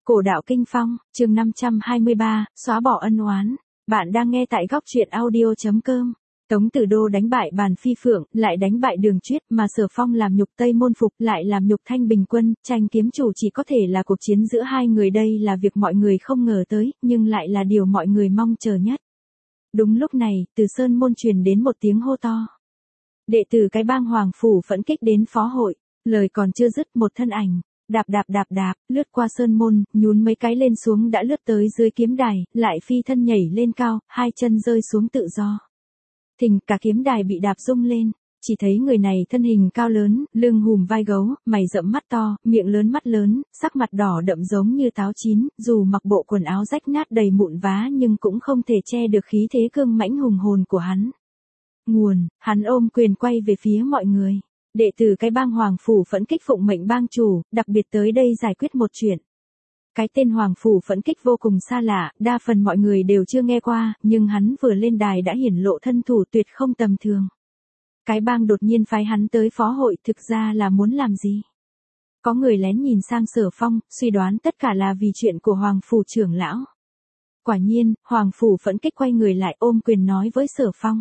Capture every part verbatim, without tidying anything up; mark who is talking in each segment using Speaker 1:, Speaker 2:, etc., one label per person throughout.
Speaker 1: Cổ đạo kinh phong, chương năm trăm hai mươi ba, xóa bỏ ân oán. Bạn đang nghe tại góc truyện audio chấm com. Tống Tử Đô đánh bại Bàn Phi Phượng, lại đánh bại Đường Chuyết, mà Sở Phong làm nhục Tây Môn Phục, lại làm nhục Thanh Bình Quân, tranh kiếm chủ chỉ có thể là cuộc chiến giữa hai người, đây là việc mọi người không ngờ tới, nhưng lại là điều mọi người mong chờ nhất. Đúng lúc này, từ sơn môn truyền đến một tiếng hô to. Đệ tử cái bang Hoàng Phủ phẫn kích đến phó hội, lời còn chưa dứt một thân ảnh. Đạp đạp đạp đạp, lướt qua sơn môn, nhún mấy cái lên xuống đã lướt tới dưới kiếm đài, lại phi thân nhảy lên cao, hai chân rơi xuống tự do. Thình, cả kiếm đài bị đạp rung lên, chỉ thấy người này thân hình cao lớn, lưng hùm vai gấu, mày rậm mắt to, miệng lớn mắt lớn, sắc mặt đỏ đậm giống như táo chín, dù mặc bộ quần áo rách nát đầy mụn vá nhưng cũng không thể che được khí thế cương mãnh hùng hồn của hắn. Nguồn, hắn ôm quyền quay về phía mọi người. Đệ tử cái bang Hoàng Phủ phẫn kích phụng mệnh bang chủ, đặc biệt tới đây giải quyết một chuyện. Cái tên Hoàng Phủ phẫn kích vô cùng xa lạ, đa phần mọi người đều chưa nghe qua, nhưng hắn vừa lên đài đã hiển lộ thân thủ tuyệt không tầm thường. Cái bang đột nhiên phái hắn tới phó hội, thực ra là muốn làm gì? Có người lén nhìn sang Sở Phong, suy đoán tất cả là vì chuyện của Hoàng Phủ trưởng lão. Quả nhiên, Hoàng Phủ phẫn kích quay người lại ôm quyền nói với Sở Phong.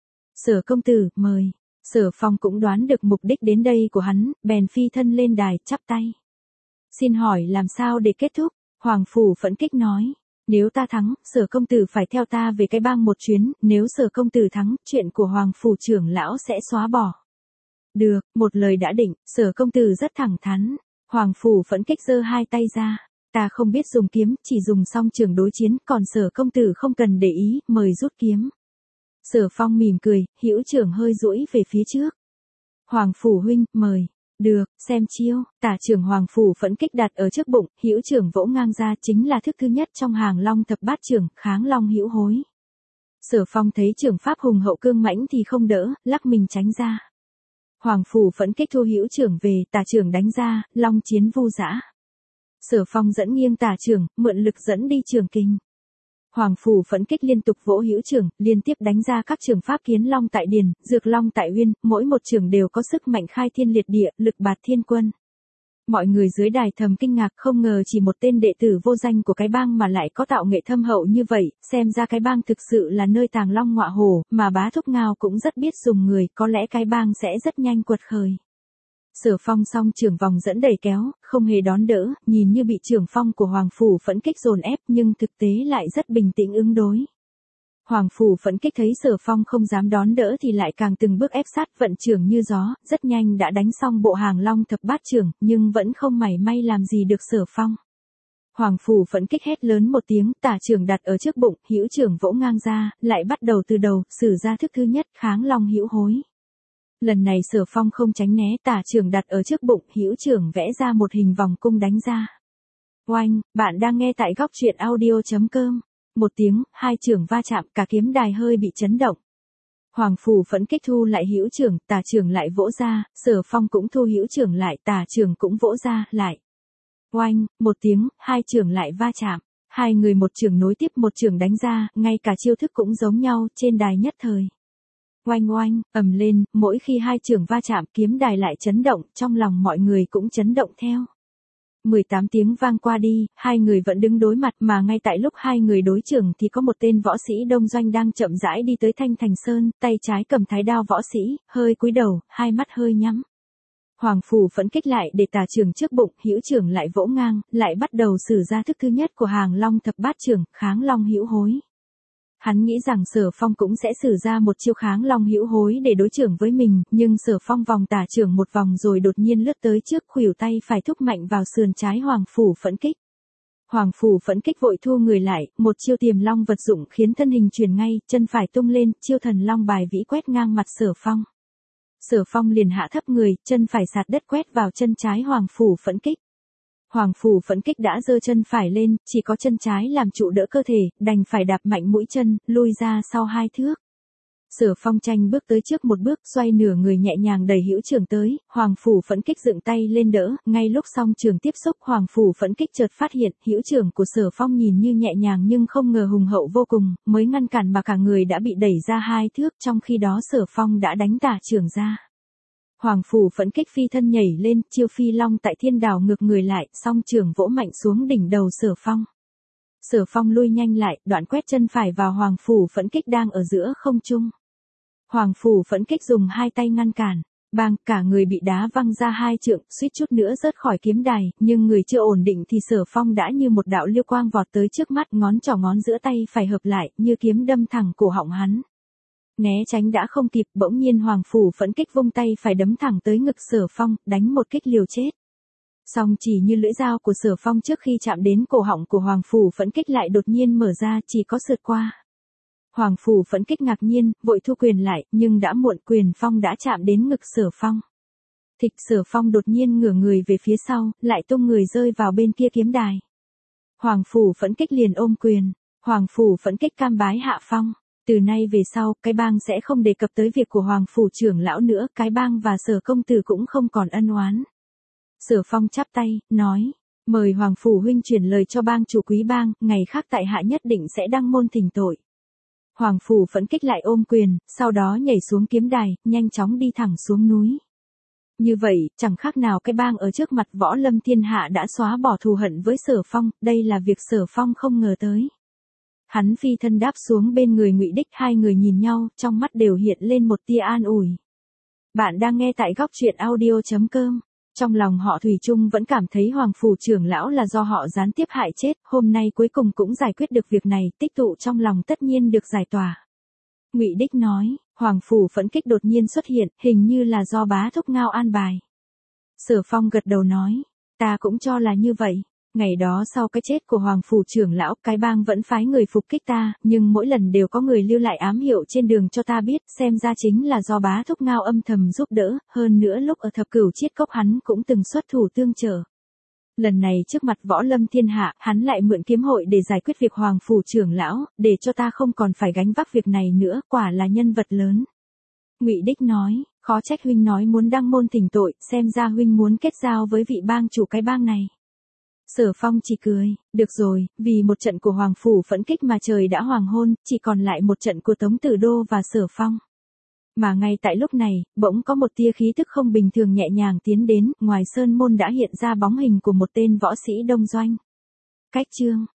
Speaker 1: Sở công tử, mời. Sở Phong cũng đoán được mục đích đến đây của hắn, bèn phi thân lên đài, chắp tay. Xin hỏi làm sao để kết thúc? Hoàng Phủ phẫn kích nói. Nếu ta thắng, Sở công tử phải theo ta về cái bang một chuyến, nếu Sở công tử thắng, chuyện của Hoàng Phủ trưởng lão sẽ xóa bỏ. Được, một lời đã định, Sở công tử rất thẳng thắn. Hoàng Phủ phẫn kích giơ hai tay ra. Ta không biết dùng kiếm, chỉ dùng song trường đối chiến, còn Sở công tử không cần để ý, mời rút kiếm. Sở Phong mỉm cười, hữu trưởng hơi duỗi về phía trước. Hoàng Phủ huynh, mời. Được, xem chiêu. Tả trưởng Hoàng Phủ phẫn kích đặt ở trước bụng, hữu trưởng vỗ ngang ra, chính là thức thứ nhất trong hàng long thập bát trưởng, kháng long hữu hối. Sở Phong thấy trưởng pháp hùng hậu cương mãnh thì không đỡ, lắc mình tránh ra. Hoàng Phủ phẫn kích thu hữu trưởng về, tả trưởng đánh ra, long chiến vu dã. Sở Phong dẫn nghiêng tả trưởng, mượn lực dẫn đi trường kình. Hoàng Phủ phẫn kích liên tục vỗ hữu trưởng, liên tiếp đánh ra các trường pháp kiến long tại điền, dược long tại uyên, mỗi một trường đều có sức mạnh khai thiên liệt địa, lực bạt thiên quân. Mọi người dưới đài thầm kinh ngạc, không ngờ chỉ một tên đệ tử vô danh của cái bang mà lại có tạo nghệ thâm hậu như vậy, xem ra cái bang thực sự là nơi tàng long ngọa hổ, mà Bá Thúc Ngao cũng rất biết dùng người, có lẽ cái bang sẽ rất nhanh quật khởi. Sở Phong song trường vòng dẫn đẩy kéo, không hề đón đỡ, nhìn như bị trường phong của Hoàng Phủ phẫn kích dồn ép nhưng thực tế lại rất bình tĩnh ứng đối. Hoàng Phủ phẫn kích thấy Sở Phong không dám đón đỡ thì lại càng từng bước ép sát vận trưởng như gió, rất nhanh đã đánh xong bộ hàng long thập bát trưởng, nhưng vẫn không mảy may làm gì được Sở Phong. Hoàng Phủ phẫn kích hét lớn một tiếng, tả trưởng đặt ở trước bụng, hữu trưởng vỗ ngang ra, lại bắt đầu từ đầu, sử ra thức thứ nhất, kháng long hữu hối. Lần này Sở Phong không tránh né, tả trưởng đặt ở trước bụng, hữu trưởng vẽ ra một hình vòng cung đánh ra. Oanh, bạn đang nghe tại góc truyện audio chấm com. Một tiếng, hai trưởng va chạm, cả kiếm đài hơi bị chấn động. Hoàng Phủ phẫn kích thu lại hữu trưởng, tả trưởng lại vỗ ra, Sở Phong cũng thu hữu trưởng lại, tả trưởng cũng vỗ ra, lại. Oanh, một tiếng, hai trưởng lại va chạm. Hai người một trưởng nối tiếp một trưởng đánh ra, ngay cả chiêu thức cũng giống nhau, trên đài nhất thời. Oanh oanh, ầm lên, mỗi khi hai trưởng va chạm kiếm đài lại chấn động, trong lòng mọi người cũng chấn động theo. mười tám tiếng vang qua đi, hai người vẫn đứng đối mặt mà ngay tại lúc hai người đối trưởng thì có một tên võ sĩ đông doanh đang chậm rãi đi tới Thanh Thành Sơn, tay trái cầm thái đao võ sĩ, hơi cúi đầu, hai mắt hơi nhắm. Hoàng Phủ phẫn kích lại để tả trưởng trước bụng, hữu trưởng lại vỗ ngang, lại bắt đầu sử ra thức thứ nhất của hàng long thập bát trưởng, kháng long hữu hối. Hắn nghĩ rằng Sở Phong cũng sẽ sử ra một chiêu kháng long hữu hối để đối trưởng với mình, nhưng Sở Phong vòng tả trưởng một vòng rồi đột nhiên lướt tới trước, khuỷu tay phải thúc mạnh vào sườn trái Hoàng Phủ phẫn kích. Hoàng Phủ phẫn kích vội thu người lại, một chiêu tiềm long vật dụng khiến thân hình chuyển ngay, chân phải tung lên, chiêu thần long bài vĩ quét ngang mặt Sở Phong. Sở Phong liền hạ thấp người, chân phải sạt đất quét vào chân trái Hoàng Phủ phẫn kích. Hoàng Phủ phẫn kích đã giơ chân phải lên, chỉ có chân trái làm trụ đỡ cơ thể, đành phải đạp mạnh mũi chân, lui ra sau hai thước. Sở Phong tranh bước tới trước một bước, xoay nửa người nhẹ nhàng đẩy hữu trưởng tới, Hoàng Phủ phẫn kích dựng tay lên đỡ, ngay lúc song trường tiếp xúc Hoàng Phủ phẫn kích chợt phát hiện, hữu trưởng của Sở Phong nhìn như nhẹ nhàng nhưng không ngờ hùng hậu vô cùng, mới ngăn cản mà cả người đã bị đẩy ra hai thước, trong khi đó Sở Phong đã đánh tả trưởng ra. Hoàng Phủ Phẫn Kích phi thân nhảy lên, chiêu phi long tại thiên đảo ngược người lại, song trường vỗ mạnh xuống đỉnh đầu Sở Phong. Sở Phong lui nhanh lại, đoạn quét chân phải vào Hoàng Phủ Phẫn Kích đang ở giữa không trung. Hoàng Phủ Phẫn Kích dùng hai tay ngăn cản, bang, cả người bị đá văng ra hai trượng, suýt chút nữa rớt khỏi kiếm đài, nhưng người chưa ổn định thì Sở Phong đã như một đạo liêu quang vọt tới trước mắt, ngón trỏ ngón giữa tay phải hợp lại, như kiếm đâm thẳng cổ họng hắn. Né tránh đã không kịp, bỗng nhiên Hoàng Phủ Phẫn Kích vung tay phải đấm thẳng tới ngực Sở Phong, đánh một kích liều chết. Song chỉ như lưỡi dao của Sở Phong trước khi chạm đến cổ họng của Hoàng Phủ Phẫn Kích lại đột nhiên mở ra, chỉ có sượt qua. Hoàng Phủ Phẫn Kích ngạc nhiên, vội thu quyền lại, nhưng đã muộn, quyền phong đã chạm đến ngực Sở Phong. Thịch, Sở Phong đột nhiên ngửa người về phía sau, lại tung người rơi vào bên kia kiếm đài. Hoàng Phủ Phẫn Kích liền ôm quyền, Hoàng Phủ Phẫn Kích cam bái hạ phong. Từ nay về sau, cái bang sẽ không đề cập tới việc của Hoàng Phủ trưởng lão nữa, cái bang và Sở công tử cũng không còn ân oán. Sở Phong chắp tay, nói, mời Hoàng Phủ huynh chuyển lời cho bang chủ quý bang, ngày khác tại hạ nhất định sẽ đăng môn thỉnh tội. Hoàng Phủ Phẫn Kích lại ôm quyền, sau đó nhảy xuống kiếm đài, nhanh chóng đi thẳng xuống núi. Như vậy, chẳng khác nào cái bang ở trước mặt võ lâm thiên hạ đã xóa bỏ thù hận với Sở Phong, đây là việc Sở Phong không ngờ tới. Hắn phi thân đáp xuống bên người Ngụy Đích, hai người nhìn nhau, trong mắt đều hiện lên một tia an ủi. Bạn đang nghe tại góc truyện audio chấm com. Trong lòng họ thủy chung vẫn cảm thấy Hoàng Phủ trưởng lão là do họ gián tiếp hại chết, hôm nay cuối cùng cũng giải quyết được việc này, tích tụ trong lòng tất nhiên được giải tỏa. Ngụy Đích nói, Hoàng Phủ Phẫn Kích đột nhiên xuất hiện, hình như là do bá thúc Ngao an bài. Sở Phong gật đầu nói, ta cũng cho là như vậy. Ngày đó sau cái chết của Hoàng Phủ trưởng lão, cái bang vẫn phái người phục kích ta, nhưng mỗi lần đều có người lưu lại ám hiệu trên đường cho ta biết, xem ra chính là do bá thúc Ngao âm thầm giúp đỡ, hơn nữa lúc ở thập cửu chiết cốc hắn cũng từng xuất thủ tương trợ. Lần này trước mặt võ lâm thiên hạ, hắn lại mượn kiếm hội để giải quyết việc Hoàng Phủ trưởng lão, để cho ta không còn phải gánh vác việc này nữa, quả là nhân vật lớn. Ngụy Đích nói, khó trách huynh nói muốn đăng môn thỉnh tội, xem ra huynh muốn kết giao với vị bang chủ cái bang này. Sở Phong chỉ cười, được rồi, vì một trận của Hoàng Phủ Phẫn Kích mà trời đã hoàng hôn, chỉ còn lại một trận của Tống Tử Đô và Sở Phong. Mà ngay tại lúc này, bỗng có một tia khí tức không bình thường nhẹ nhàng tiến đến, ngoài sơn môn đã hiện ra bóng hình của một tên võ sĩ đông doanh. Cách chương